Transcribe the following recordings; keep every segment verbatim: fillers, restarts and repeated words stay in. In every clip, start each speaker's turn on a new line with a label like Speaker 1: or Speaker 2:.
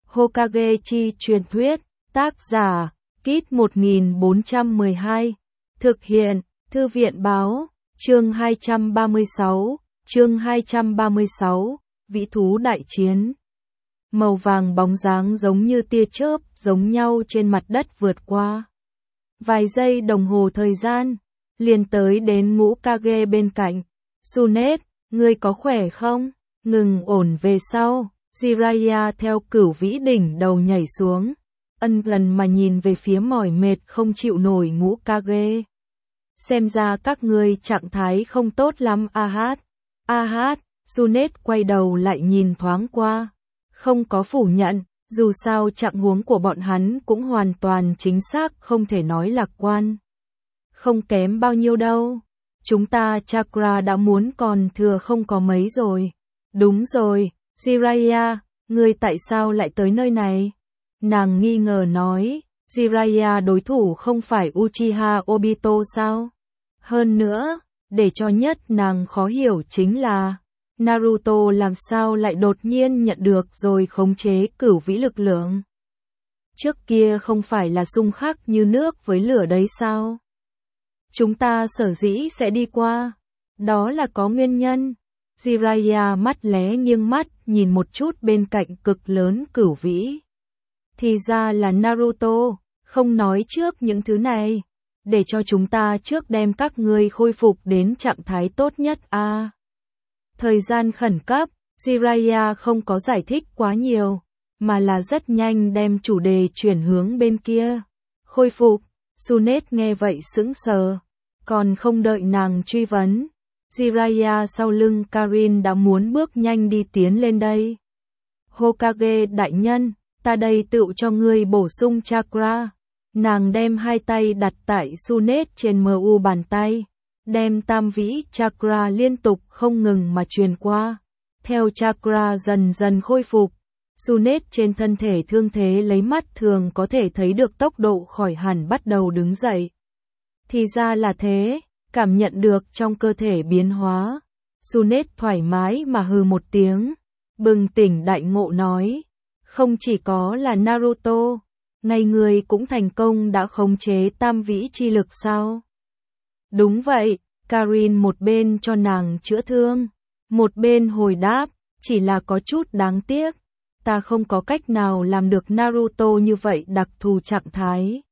Speaker 1: Hokage chi truyền thuyết, tác giả, Kit một nghìn bốn trăm mười hai, thực hiện, Thư viện báo, chương hai trăm ba mươi sáu, chương hai trăm ba mươi sáu, vĩ thú đại chiến. Màu vàng bóng dáng giống như tia chớp, giống nhau trên mặt đất vượt qua. Vài giây đồng hồ thời gian, liền tới đến ngũ Kage bên cạnh. Tsunade, ngươi có khỏe không? Ngừng ổn về sau. Jiraiya theo cửu vĩ đỉnh đầu nhảy xuống, ân lần mà nhìn về phía mỏi mệt không chịu nổi ngũ Kage. Xem ra các ngươi trạng thái không tốt lắm a hát. A hát, Tsunade quay đầu lại nhìn thoáng qua, không có phủ nhận, dù sao trạng huống của bọn hắn cũng hoàn toàn chính xác không thể nói lạc quan. Không kém bao nhiêu đâu, chúng ta chakra đã muốn còn thừa không có mấy rồi. Đúng rồi. Jiraiya, ngươi tại sao lại tới nơi này? Nàng nghi ngờ nói, Jiraiya đối thủ không phải Uchiha Obito sao? Hơn nữa, để cho nhất nàng khó hiểu chính là, Naruto làm sao lại đột nhiên nhận được rồi khống chế cửu vĩ lực lượng? Trước kia không phải là xung khắc như nước với lửa đấy sao? Chúng ta sở dĩ sẽ đi qua, đó là có nguyên nhân. Jiraiya mắt lé nghiêng mắt nhìn một chút bên cạnh cực lớn cửu vĩ. Thì ra là Naruto, không nói trước những thứ này, để cho chúng ta trước đem các ngươi khôi phục đến trạng thái tốt nhất a. À, thời gian khẩn cấp, Jiraiya không có giải thích quá nhiều, mà là rất nhanh đem chủ đề chuyển hướng bên kia. Khôi phục, Tsunade nghe vậy sững sờ, còn không đợi nàng truy vấn. Jiraiya sau lưng Karin đã muốn bước nhanh đi tiến lên đây. Hokage đại nhân, ta đây tự cho ngươi bổ sung chakra. Nàng đem hai tay đặt tại Tsunade trên mu bàn tay, đem tam vĩ chakra liên tục không ngừng mà truyền qua. Theo chakra dần dần khôi phục, Tsunade trên thân thể thương thế lấy mắt thường có thể thấy được tốc độ khỏi hẳn bắt đầu đứng dậy. Thì ra là thế. Cảm nhận được trong cơ thể biến hóa, Tsunade thoải mái mà hừ một tiếng, bừng tỉnh đại ngộ nói, không chỉ có là Naruto, ngay người cũng thành công đã khống chế tam vĩ chi lực sao? Đúng vậy, Karin một bên cho nàng chữa thương, một bên hồi đáp, chỉ là có chút đáng tiếc, ta không có cách nào làm được Naruto như vậy đặc thù trạng thái.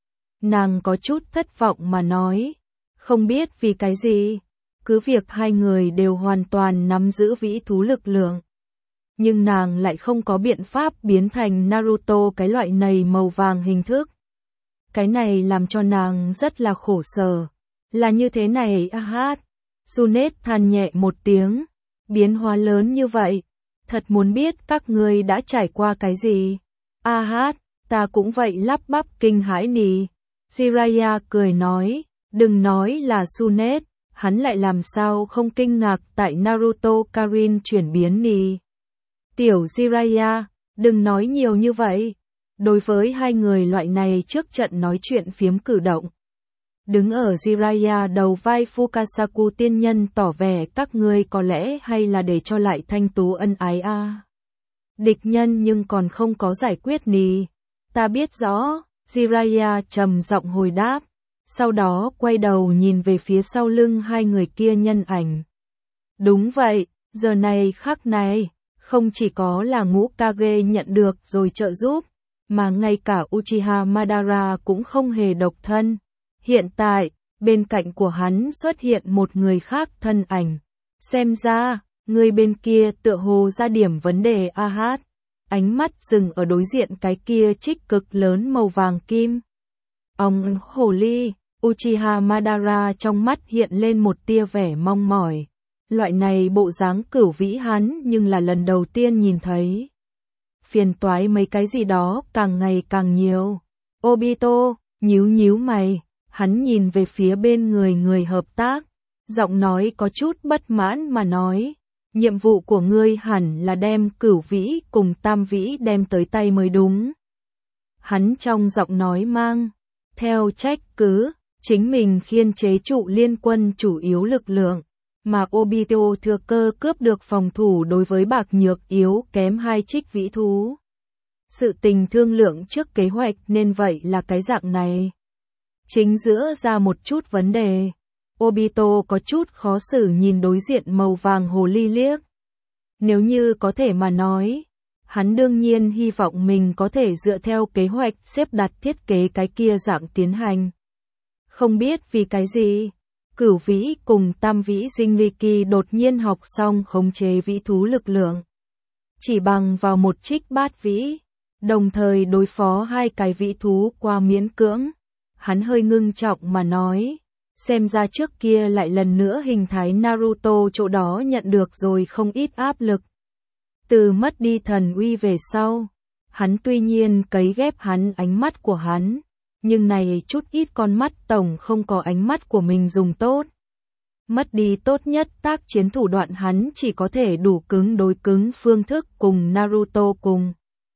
Speaker 1: Nàng có chút thất vọng mà nói. Không biết vì cái gì, cứ việc hai người đều hoàn toàn nắm giữ vĩ thú lực lượng. Nhưng nàng lại không có biện pháp biến thành Naruto cái loại này màu vàng hình thức. Cái này làm cho nàng rất là khổ sở. Là như thế này a hát. Tsunade than nhẹ một tiếng, biến hóa lớn như vậy. Thật muốn biết các ngươi đã trải qua cái gì. A hát, ta cũng vậy lắp bắp kinh hãi nì. Jiraiya cười nói. Đừng nói là Tsunade, hắn lại làm sao không kinh ngạc tại Naruto Karin chuyển biến nì. Tiểu Jiraiya, đừng nói nhiều như vậy. Đối với hai người loại này trước trận nói chuyện phiếm cử động. Đứng ở Jiraiya đầu vai Fukasaku tiên nhân tỏ vẻ các ngươi có lẽ hay là để cho lại thanh tú ân ái a. À. Địch nhân nhưng còn không có giải quyết nì. Ta biết rõ, Jiraiya trầm giọng hồi đáp. Sau đó quay đầu nhìn về phía sau lưng hai người kia nhân ảnh. Đúng vậy, giờ này khắc này, không chỉ có là ngũ Kage nhận được rồi trợ giúp, mà ngay cả Uchiha Madara cũng không hề độc thân. Hiện tại, bên cạnh của hắn xuất hiện một người khác thân ảnh. Xem ra, người bên kia tựa hồ ra điểm vấn đề a hát. Ánh mắt dừng ở đối diện cái kia trích cực lớn màu vàng kim. Ông hồ ly, Uchiha Madara trong mắt hiện lên một tia vẻ mong mỏi. Loại này bộ dáng cửu vĩ hắn nhưng là lần đầu tiên nhìn thấy. Phiền toái mấy cái gì đó càng ngày càng nhiều. Obito, nhíu nhíu mày, hắn nhìn về phía bên người người hợp tác. Giọng nói có chút bất mãn mà nói. Nhiệm vụ của ngươi hẳn là đem cửu vĩ cùng tam vĩ đem tới tay mới đúng. Hắn trong giọng nói mang theo trách cứ, chính mình khiên chế trụ liên quân chủ yếu lực lượng, mà Obito thừa cơ cướp được phòng thủ đối với bạc nhược yếu kém hai trích vĩ thú. Sự tình thương lượng trước kế hoạch nên vậy là cái dạng này. Chính giữa ra một chút vấn đề. Obito có chút khó xử nhìn đối diện màu vàng hồ ly liếc. Nếu như có thể mà nói, hắn đương nhiên hy vọng mình có thể dựa theo kế hoạch xếp đặt thiết kế cái kia dạng tiến hành. Không biết vì cái gì, Cửu Vĩ cùng Tam Vĩ Jinriki đột nhiên học xong khống chế vĩ thú lực lượng. Chỉ bằng vào một trích bát vĩ, đồng thời đối phó hai cái vĩ thú qua miễn cưỡng. Hắn hơi ngưng trọng mà nói, xem ra trước kia lại lần nữa hình thái Naruto chỗ đó nhận được rồi không ít áp lực. Từ mất đi thần uy về sau, hắn tuy nhiên cấy ghép hắn ánh mắt của hắn, nhưng này chút ít con mắt tổng không có ánh mắt của mình dùng tốt. Mất đi tốt nhất tác chiến thủ đoạn hắn chỉ có thể đủ cứng đối cứng phương thức cùng Naruto cùng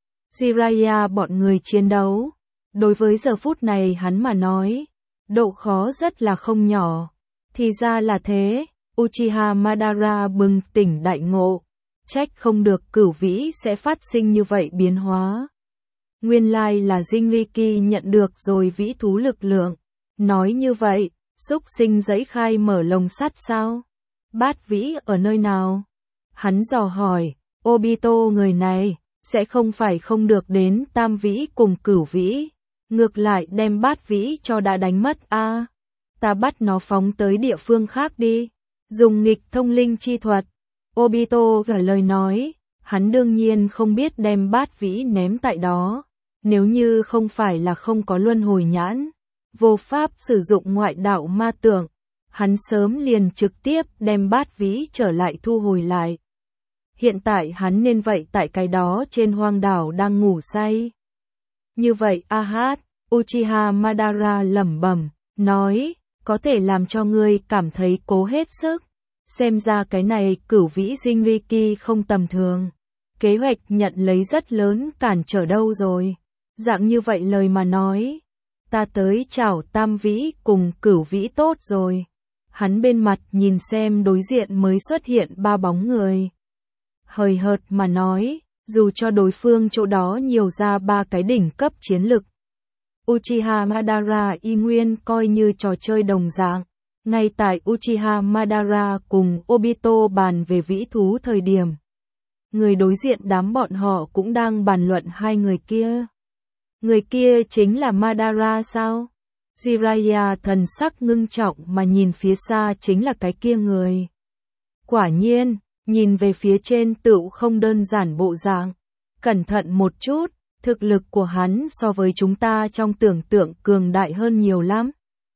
Speaker 1: Jiraiya bọn người chiến đấu. Đối với giờ phút này hắn mà nói, độ khó rất là không nhỏ. Thì ra là thế, Uchiha Madara bừng tỉnh đại ngộ, trách không được Cửu Vĩ sẽ phát sinh như vậy biến hóa. Nguyên lai là Jinriki nhận được rồi vĩ thú lực lượng. Nói như vậy, xúc sinh giấy khai mở lồng sắt sao? Bát vĩ ở nơi nào? Hắn dò hỏi, Obito người này, sẽ không phải không được đến Tam Vĩ cùng Cửu Vĩ. Ngược lại đem bát vĩ cho đã đánh mất a à, ta bắt nó phóng tới địa phương khác đi. Dùng nghịch thông linh chi thuật. Obito gật lời nói, hắn đương nhiên không biết đem bát vĩ ném tại đó. Nếu như không phải là không có luân hồi nhãn, vô pháp sử dụng ngoại đạo ma tưởng, hắn sớm liền trực tiếp đem bát vĩ trở lại thu hồi lại. Hiện tại hắn nên vậy tại cái đó trên hoang đảo đang ngủ say. Như vậy a hát, Uchiha Madara lẩm bẩm, nói, có thể làm cho ngươi cảm thấy cố hết sức. Xem ra cái này Cửu Vĩ Jinriki không tầm thường. Kế hoạch nhận lấy rất lớn cản trở đâu rồi. Dạng như vậy lời mà nói, ta tới chào Tam Vĩ cùng Cửu Vĩ tốt rồi. Hắn bên mặt nhìn xem đối diện mới xuất hiện ba bóng người. Hời hợt mà nói, dù cho đối phương chỗ đó nhiều ra ba cái đỉnh cấp chiến lực. Uchiha Madara y nguyên coi như trò chơi đồng dạng. Ngay tại Uchiha Madara cùng Obito bàn về vĩ thú thời điểm, người đối diện đám bọn họ cũng đang bàn luận hai người kia. Người kia chính là Madara sao? Jiraiya thần sắc ngưng trọng mà nhìn phía xa chính là cái kia người. Quả nhiên, nhìn về phía trên tựu không đơn giản bộ dạng. Cẩn thận một chút, thực lực của hắn so với chúng ta trong tưởng tượng cường đại hơn nhiều lắm.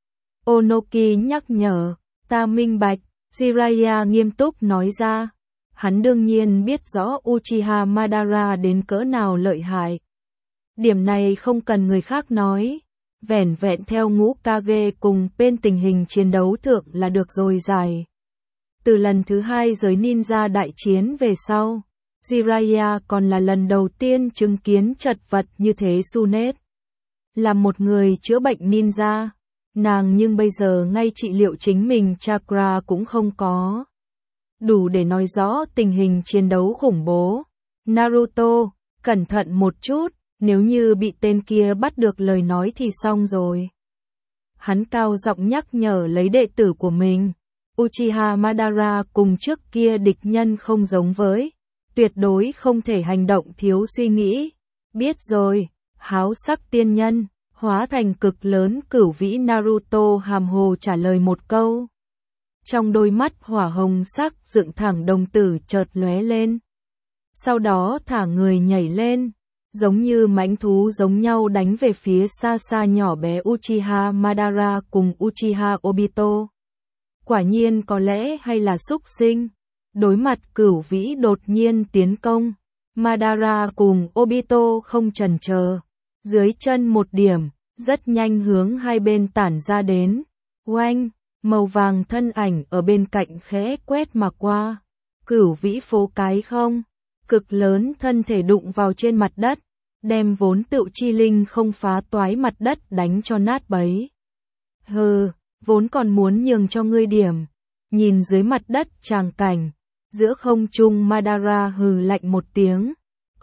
Speaker 1: Onoki nhắc nhở, ta minh bạch, Jiraiya nghiêm túc nói ra. Hắn đương nhiên biết rõ Uchiha Madara đến cỡ nào lợi hại. Điểm này không cần người khác nói, vẻn vẹn theo Ngũ Kage cùng bên tình hình chiến đấu thượng là được rồi dài. Từ lần thứ hai giới ninja đại chiến về sau, Jiraiya còn là lần đầu tiên chứng kiến chật vật như thế Sunet. Là một người chữa bệnh ninja, nàng nhưng bây giờ ngay trị liệu chính mình chakra cũng không có. Đủ để nói rõ tình hình chiến đấu khủng bố. Naruto, cẩn thận một chút, nếu như bị tên kia bắt được lời nói thì xong rồi. Hắn cao giọng nhắc nhở lấy đệ tử của mình. Uchiha Madara cùng trước kia địch nhân không giống với, tuyệt đối không thể hành động thiếu suy nghĩ. Biết rồi, háo sắc tiên nhân, hóa thành cực lớn Cửu Vĩ Naruto hàm hồ trả lời một câu. Trong đôi mắt hỏa hồng sắc dựng thẳng đồng tử chợt lóe lên. Sau đó thả người nhảy lên, giống như mãnh thú giống nhau đánh về phía xa xa nhỏ bé Uchiha Madara cùng Uchiha Obito. Quả nhiên có lẽ hay là xúc sinh. Đối mặt Cửu Vĩ đột nhiên tiến công, Madara cùng Obito không chần chờ, dưới chân một điểm, rất nhanh hướng hai bên tản ra đến. Oanh, màu vàng thân ảnh ở bên cạnh khẽ quét mà qua. Cửu Vĩ phố cái không, cực lớn thân thể đụng vào trên mặt đất, đem vốn tựu chi linh không phá toái mặt đất đánh cho nát bấy. Hừ, vốn còn muốn nhường cho ngươi điểm. Nhìn dưới mặt đất tràng cảnh, giữa không trung Madara hừ lạnh một tiếng,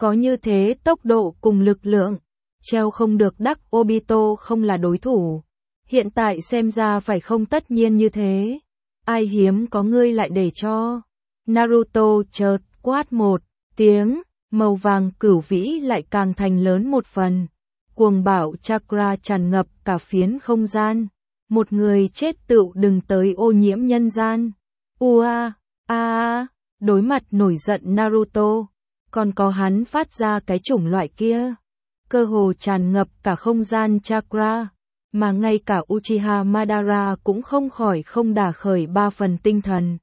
Speaker 1: Có như thế tốc độ cùng lực lượng, treo không được đắc Obito không là đối thủ. Hiện tại xem ra phải không tất nhiên như thế. Ai hiếm có ngươi lại để cho. Naruto chợt quát một tiếng, màu vàng cửu vĩ lại càng thành lớn một phần. Cuồng bạo chakra tràn ngập cả phiến không gian. Một người chết tựu đừng tới ô nhiễm nhân gian. Ua, a a, đối mặt nổi giận Naruto, còn có hắn phát ra cái chủng loại kia. Cơ hồ tràn ngập cả không gian chakra, mà ngay cả Uchiha Madara cũng không khỏi không đả khởi ba phần tinh thần.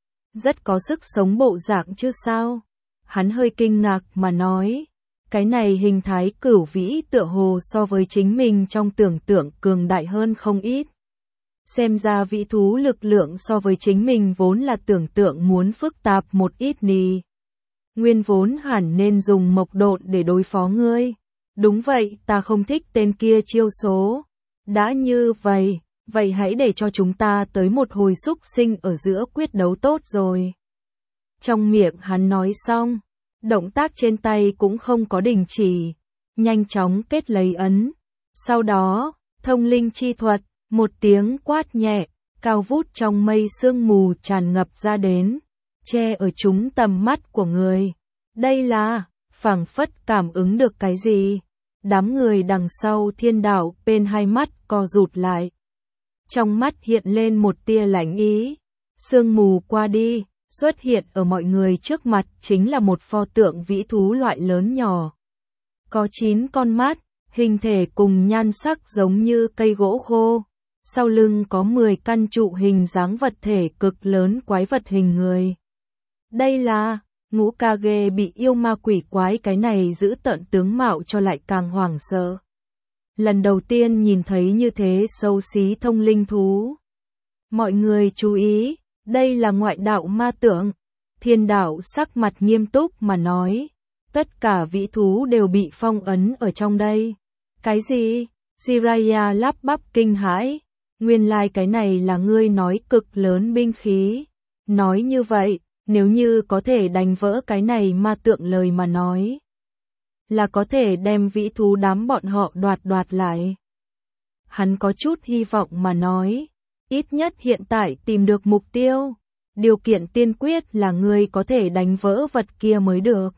Speaker 1: Rất có sức sống bộ dạng chứ sao? Hắn hơi kinh ngạc mà nói, cái này hình thái cửu vĩ tựa hồ so với chính mình trong tưởng tượng cường đại hơn không ít. Xem ra vĩ thú lực lượng so với chính mình vốn là tưởng tượng muốn phức tạp một ít nì. Nguyên vốn hẳn nên dùng mộc độn để đối phó ngươi. Đúng vậy, ta không thích tên kia chiêu số. Đã như vậy, vậy hãy để cho chúng ta tới một hồi xúc sinh ở giữa quyết đấu tốt rồi. Trong miệng hắn nói xong, động tác trên tay cũng không có đình chỉ, nhanh chóng kết lấy ấn. Sau đó, thông linh chi thuật, một tiếng quát nhẹ, cao vút trong mây sương mù tràn ngập ra đến, che ở chúng tầm mắt của người. Đây là, phảng phất cảm ứng được cái gì? Đám người đằng sau thiên đạo bên hai mắt co rụt lại. Trong mắt hiện lên một tia lạnh ý. Sương mù qua đi, xuất hiện ở mọi người trước mặt chính là một pho tượng vĩ thú loại lớn nhỏ. Có chín con mắt, hình thể cùng nhan sắc giống như cây gỗ khô. Sau lưng có mười căn trụ hình dáng vật thể cực lớn quái vật hình người. Đây là... Ngũ Kage bị yêu ma quỷ quái cái này giữ tợn tướng mạo cho lại càng hoảng sợ. Lần đầu tiên nhìn thấy như thế xấu xí thông linh thú. Mọi người chú ý, đây là ngoại đạo ma tượng. Thiên đạo sắc mặt nghiêm túc mà nói. Tất cả vĩ thú đều bị phong ấn ở trong đây. Cái gì? Jiraiya lắp bắp kinh hãi. Nguyên lai like cái này là ngươi nói cực lớn binh khí. Nói như vậy. Nếu như có thể đánh vỡ cái này ma tượng lời mà nói, là có thể đem vĩ thú đám bọn họ đoạt đoạt lại. Hắn có chút hy vọng mà nói, ít nhất hiện tại tìm được mục tiêu. Điều kiện tiên quyết là người có thể đánh vỡ vật kia mới được.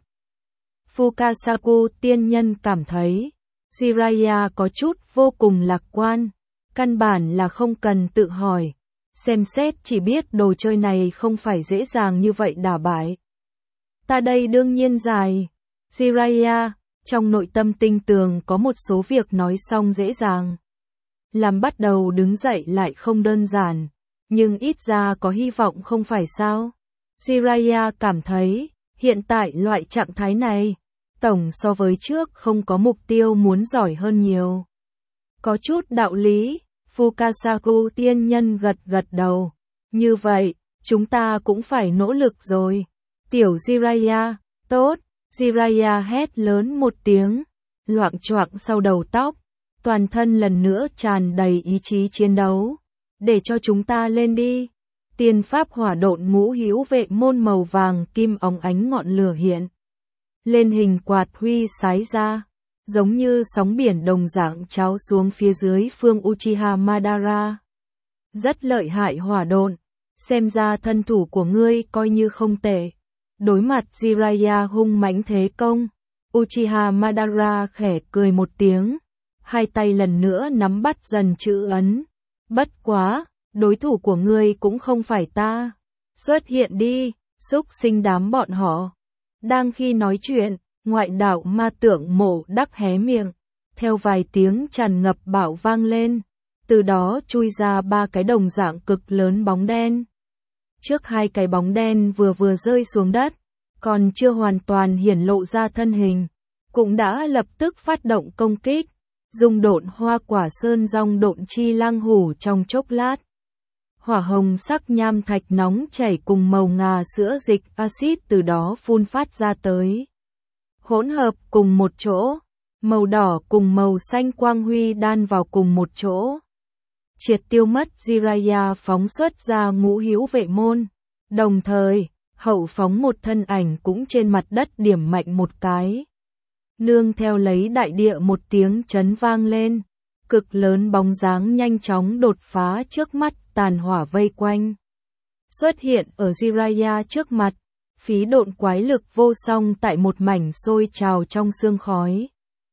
Speaker 1: Fukasaku tiên nhân cảm thấy, Jiraiya có chút vô cùng lạc quan, căn bản là không cần tự hỏi. Xem xét chỉ biết đồ chơi này không phải dễ dàng như vậy đả bại. Ta đây đương nhiên dài. Jiraiya, trong nội tâm tinh tường có một số việc nói xong dễ dàng. Làm bắt đầu đứng dậy lại không đơn giản. Nhưng ít ra có hy vọng không phải sao. Jiraiya cảm thấy, hiện tại loại trạng thái này, tổng so với trước không có mục tiêu muốn giỏi hơn nhiều. Có chút đạo lý. Fukasaku tiên nhân gật gật đầu. Như vậy, chúng ta cũng phải nỗ lực rồi. Tiểu Jiraiya, tốt. Jiraiya hét lớn một tiếng, loạng choạng sau đầu tóc, toàn thân lần nữa tràn đầy ý chí chiến đấu. Để cho chúng ta lên đi. Tiên pháp hỏa độn ngũ hữu vệ môn màu vàng kim óng ánh ngọn lửa hiện lên hình quạt huy sái ra. Giống như sóng biển đồng dạng cháo xuống phía dưới phương Uchiha Madara. Rất lợi hại hỏa độn, xem ra thân thủ của ngươi coi như không tệ. Đối mặt Jiraiya hung mãnh thế công, Uchiha Madara khẽ cười một tiếng, hai tay lần nữa nắm bắt dần chữ ấn. Bất quá, đối thủ của ngươi cũng không phải ta. Xuất hiện đi, xúc sinh đám bọn họ. Đang khi nói chuyện, ngoại đạo ma tượng Mộ Đắc hé miệng, theo vài tiếng tràn ngập bạo vang lên, từ đó chui ra ba cái đồng dạng cực lớn bóng đen. Trước hai cái bóng đen vừa vừa rơi xuống đất, còn chưa hoàn toàn hiển lộ ra thân hình, cũng đã lập tức phát động công kích, dùng độn hoa quả sơn rong độn chi lang hủ trong chốc lát. Hỏa hồng sắc nham thạch nóng chảy cùng màu ngà sữa dịch axit từ đó phun phát ra tới. Hỗn hợp cùng một chỗ, màu đỏ cùng màu xanh quang huy đan vào cùng một chỗ. Triệt tiêu mất Jiraiya phóng xuất ra ngũ hữu vệ môn, đồng thời, hậu phóng một thân ảnh cũng trên mặt đất điểm mạnh một cái. nương theo lấy đại địa một tiếng chấn vang lên, cực lớn bóng dáng nhanh chóng đột phá trước mắt, tàn hỏa vây quanh. Xuất hiện ở Jiraiya trước mặt, phí độn quái lực vô song tại một mảnh sôi trào trong sương khói.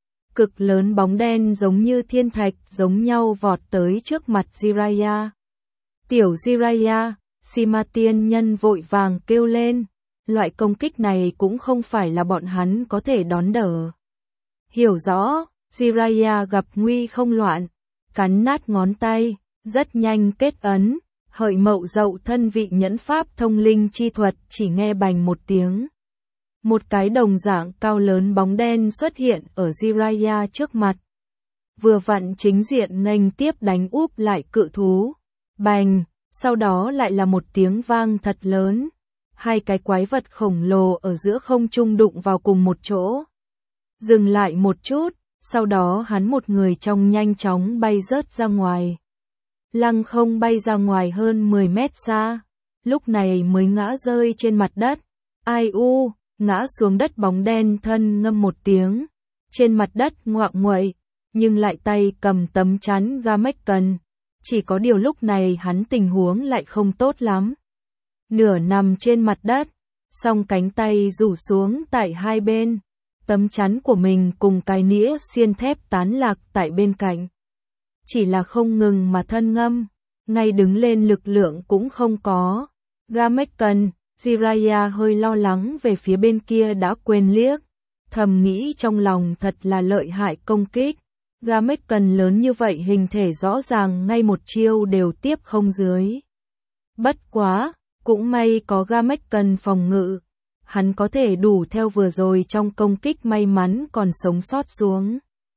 Speaker 1: Cực lớn bóng đen giống như thiên thạch giống nhau vọt tới trước mặt Jiraiya. Tiểu Jiraiya, Sima tiên nhân vội vàng kêu lên, loại công kích này cũng không phải là bọn hắn có thể đón đỡ. Hiểu rõ, Jiraiya gặp nguy không loạn, cắn nát ngón tay, rất nhanh kết ấn, hợi mậu dậu thân vị nhẫn pháp thông linh chi thuật, chỉ nghe bành một tiếng. Một cái đồng dạng cao lớn bóng đen xuất hiện ở Jiraiya trước mặt. Vừa vặn chính diện nghênh tiếp đánh úp lại cự thú. Bành, sau đó lại là một tiếng vang thật lớn. Hai cái quái vật khổng lồ ở giữa không trung đụng vào cùng một chỗ. Dừng lại một chút, sau đó hắn một người trong nhanh chóng bay rớt ra ngoài. Lăng không bay ra ngoài hơn mười mét xa, lúc này mới ngã rơi trên mặt đất. Ai u, ngã xuống đất bóng đen thân ngâm một tiếng, trên mặt đất ngoạng nguậy, nhưng lại tay cầm tấm chắn Gamekcan. Chỉ có điều lúc này hắn tình huống lại không tốt lắm. Nửa nằm trên mặt đất, song cánh tay rủ xuống tại hai bên, tấm chắn của mình cùng cái nĩa xiên thép tán lạc tại bên cạnh. Chỉ là không ngừng mà thân ngâm, ngay đứng lên lực lượng cũng không có. Gamekcan, Jiraiya hơi lo lắng về phía bên kia đã quên liếc, thầm nghĩ trong lòng thật là lợi hại công kích. Gamekcan lớn như vậy hình thể rõ ràng ngay một chiêu đều tiếp không dưới. Bất quá, cũng may có Gamekcan phòng ngự, hắn có thể đủ theo vừa rồi trong công kích may mắn còn sống sót xuống.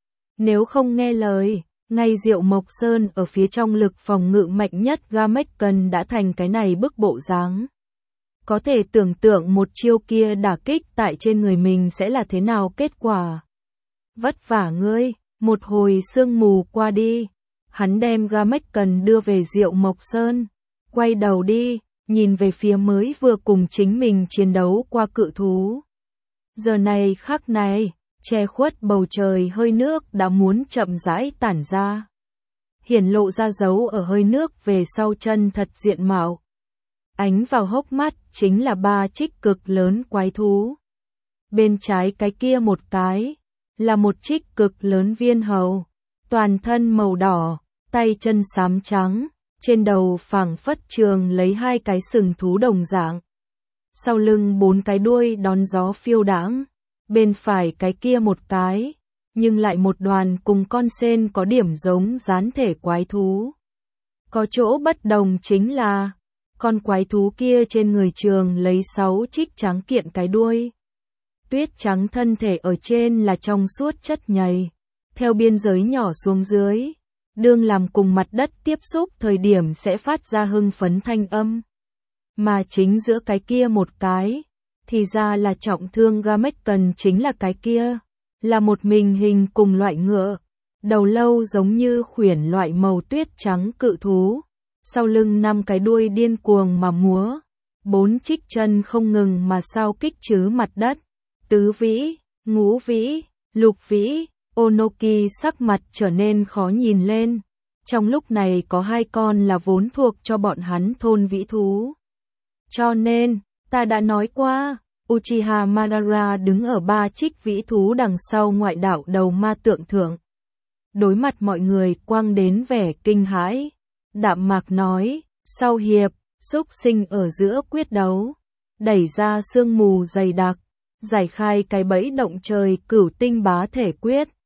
Speaker 1: Nếu không nghe lời, ngay Diệu Mộc Sơn ở phía trong lực phòng ngự mạnh nhất Gamekcan đã thành cái này bức bộ dáng. Có thể tưởng tượng một chiêu kia đả kích tại trên người mình sẽ là thế nào kết quả. Vất vả ngươi, một hồi sương mù qua đi, hắn đem Gamekcan đưa về Diệu Mộc Sơn, quay đầu đi, nhìn về phía mới vừa cùng chính mình chiến đấu qua cự thú. Giờ này khắc này, che khuất bầu trời hơi nước đã muốn chậm rãi tản ra. Hiển lộ ra dấu ở hơi nước về sau chân thật diện mạo. Ánh vào hốc mắt chính là ba trích cực lớn quái thú. Bên trái cái kia một cái, là một trích cực lớn viên hầu, toàn thân màu đỏ, tay chân xám trắng, trên đầu phảng phất trường lấy hai cái sừng thú đồng dạng. Sau lưng bốn cái đuôi đón gió phiêu đãng, bên phải cái kia một cái, nhưng lại một đoàn cùng con sên có điểm giống dán thể quái thú. Có chỗ bất đồng chính là, con quái thú kia trên người trường lấy sáu trích trắng kiện cái đuôi. Tuyết trắng thân thể ở trên là trong suốt chất nhầy, theo biên giới nhỏ xuống dưới, đương làm cùng mặt đất tiếp xúc thời điểm sẽ phát ra hưng phấn thanh âm. Mà chính giữa cái kia một cái, thì ra là trọng thương Gamekcan chính là cái kia, là một mình hình cùng loại ngựa, đầu lâu giống như khuyển loại màu tuyết trắng cự thú, sau lưng năm cái đuôi điên cuồng mà múa, bốn trích chân không ngừng mà sao kích chứ mặt đất. Tứ vĩ, ngũ vĩ, lục vĩ, Onoki sắc mặt trở nên khó nhìn lên. Trong lúc này có hai con là vốn thuộc cho bọn hắn thôn vĩ thú. Cho nên, ta đã nói qua, Uchiha Madara đứng ở ba trích vĩ thú đằng sau ngoại đạo đầu ma tượng thượng. Đối mặt mọi người quang đến vẻ kinh hãi. Đạm mạc nói, sau hiệp, xúc sinh ở giữa quyết đấu, đẩy ra sương mù dày đặc, giải khai cái bẫy động trời cửu tinh bá thể quyết.